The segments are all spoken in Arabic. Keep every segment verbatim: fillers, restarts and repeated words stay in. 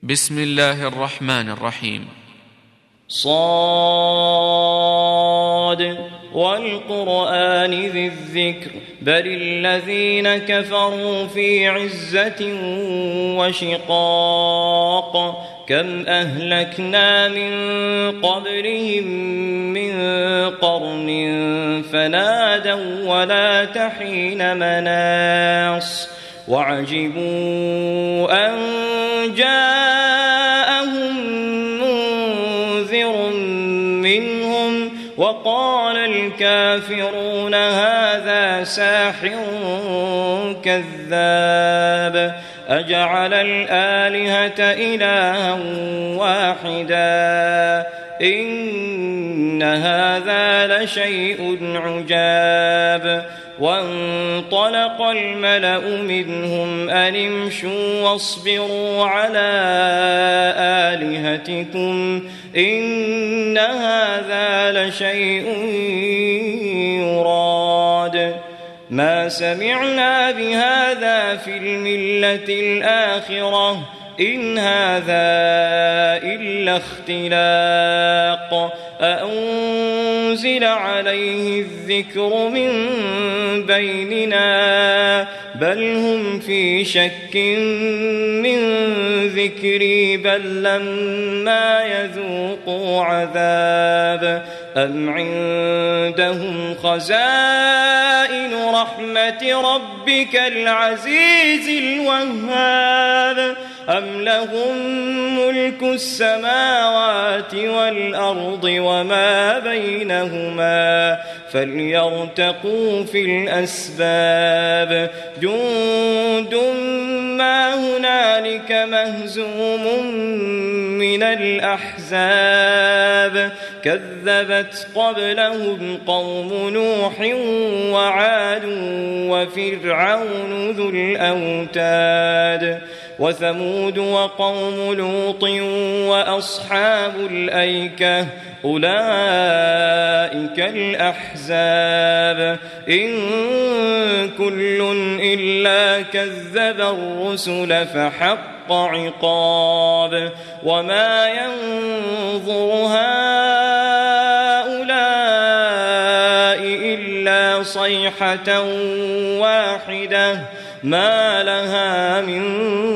بسم الله الرحمن الرحيم. صاد والقرآن ذي الذكر بل الذين كفروا في عزة وشقاق كم أهلكنا من قبلهم من قرن فنادوا ولا تحين مناص وعجبوا أن جاءهم منذر منهم وقال الكافرون هذا ساحر كذاب أجعل الآلهة إلها واحدا إن هذا لشيء عجاب وانطلق الملأ منهم أن امشوا واصبروا على آلهتكم إن هذا لشيء يراد ما سمعنا بهذا في الملة الآخرة إن هذا إلا اختلاق أأنزل عليه الذكر من بيننا بل هم في شك من ذكري بل لما يذوقوا عذاب أم عندهم خزائن رحمة ربك العزيز الوهاب أم لهم ملك السماوات والأرض وما بينهما فليرتقوا في الأسباب جند ما هنالك مهزوم من الأحزاب كذبت قبلهم قوم نوح وعاد وفرعون ذو الأوتاد وثمود وقوم لوط وأصحاب الأيكة أولئك الأحزاب إن كل إلا كذب الرسل فحق عقاب وما ينظر هؤلاء إلا صيحة واحدة ما لها من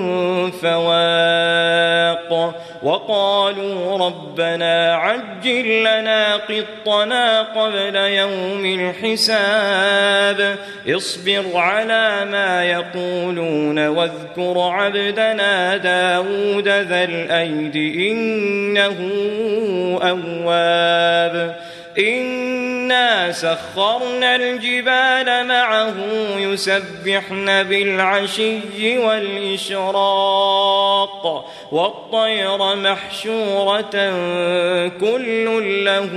فواق وقالوا ربنا عجل لنا قطنا قبل يوم الحساب اصبر على ما يقولون واذكر عبدنا داود ذا الأيد إنه أواب إنا سخرنا الجبال معه يسبحن بالعشي والإشراق والطير محشورة كل له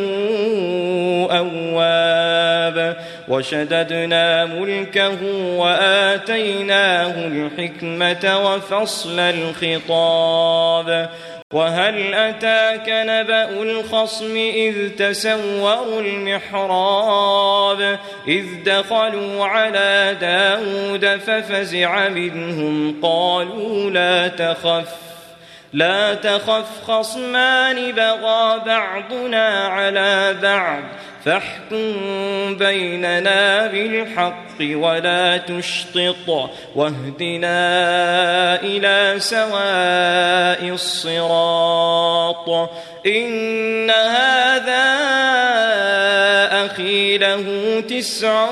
أواب وشددنا ملكه وآتيناه الحكمة وفصل الخطاب وهل أتاك نبأ الخصم إذ تسوروا المحراب إذ دخلوا على داود ففزع منهم قالوا لا تخف لا تخف خصمان بغى بعضنا على بعض فاحكم بيننا بالحق ولا تشطط واهدنا إلى سواء الصراط إن هذا أخي له تسع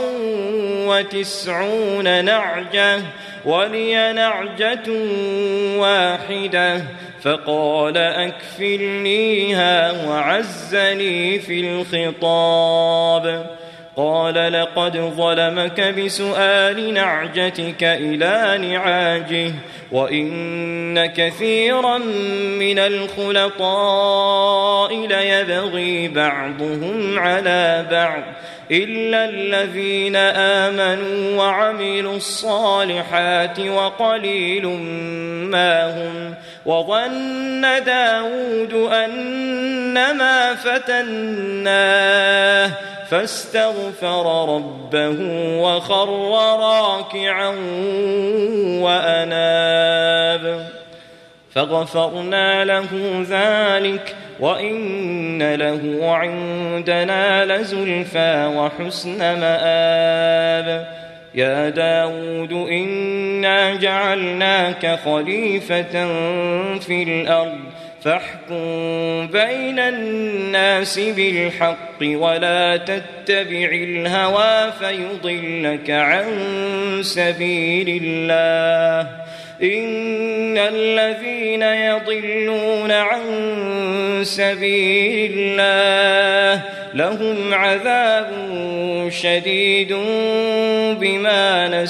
وتسعون نعجة ولي نعجة واحدة فقال أكفلنيها وعزني في الخطاب قال لقد ظلمك بسؤال نعجتك إلى نعاجه وإن كثيرا من الخلطاء ليبغي بعضهم على بعض إلا الذين آمنوا وعملوا الصالحات وقليل ما هم وظن داود أنما فتناه فاستغفر ربه وخر راكعا وأناب فغفرنا له ذلك وإن له عندنا لزلفى وحسن مآب يا داود إنا جعلناك خليفة في الأرض فاحكم بين الناس بالحق ولا تتبع الهوى فيضلك عن سبيل الله إن الذين يضلون عن سبيل الله لهم عذاب شديد بما نسوا